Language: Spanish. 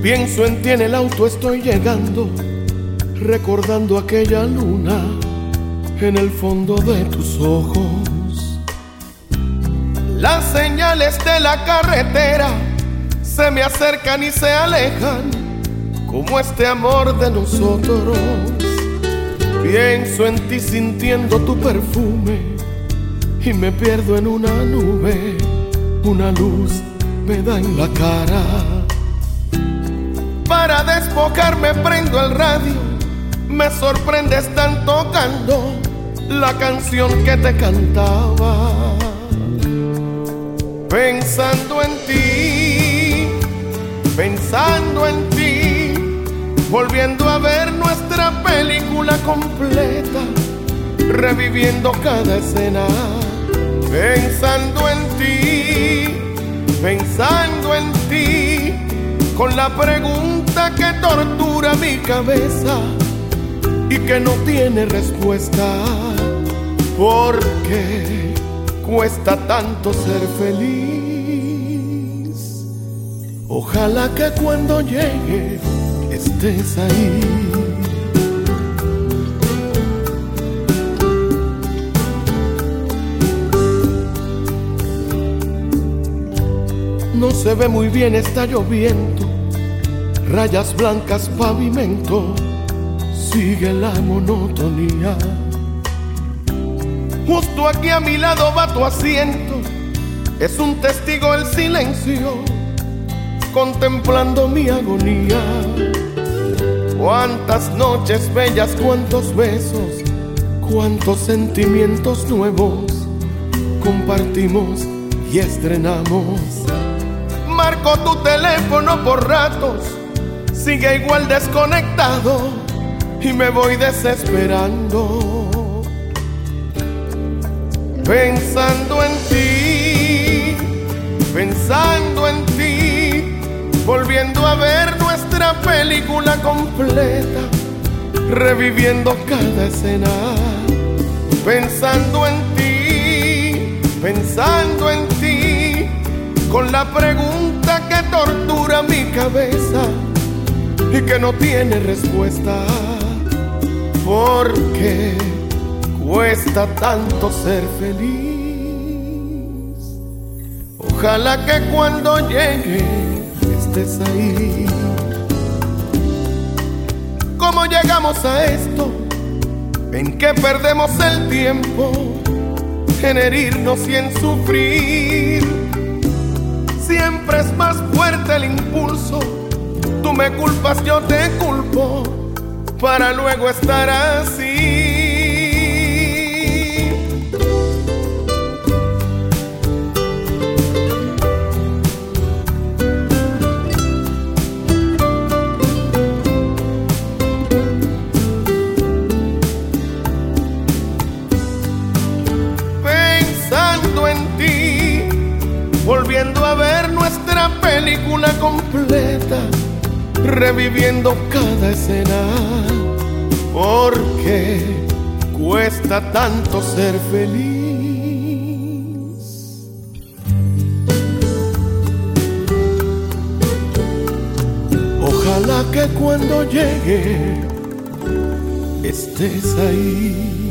Pienso en ti en el auto, estoy llegando, recordando aquella luna en el fondo de tus ojos. Las señales de la carretera se me acercan y se alejan, como este amor de nosotros. Pienso en ti sintiendo tu perfume y me pierdo en una nube. Una luz me da en la cara. Para despojarme prendo el radio, me sorprende, están tocando la canción que te cantaba. Pensando en ti, volviendo a ver nuestra película completa, reviviendo cada escena. Pensando en ti, con la pregunta que tortura mi cabeza y que no tiene respuesta. ¿Por qué cuesta tanto ser feliz? Ojalá que cuando llegue estés ahí. No se ve muy bien, está lloviendo, rayas blancas, pavimento, sigue la monotonía. Justo aquí a mi lado va tu asiento, es un testigo el silencio, contemplando mi agonía. Cuántas noches bellas, cuántos besos, cuántos sentimientos nuevos compartimos y estrenamos. Marco tu teléfono por ratos, sigue igual desconectado y me voy desesperando. Pensando en ti, volviendo a ver nuestra película completa, reviviendo cada escena. Pensando en ti, con la pregunta que tortura mi cabeza y que no tiene respuesta. ¿Por qué cuesta tanto ser feliz? Ojalá que cuando llegue estés ahí. ¿Cómo llegamos a esto? ¿En qué perdemos el tiempo? En herirnos y en sufrir. Siempre es más fuerte el impulso. Tú me culpas, yo te culpo, para luego estar así. Pensando en ti, volviendo a ver nuestra película completa, reviviendo cada escena. ¿Por qué cuesta tanto ser feliz? Ojalá que cuando llegue estés ahí.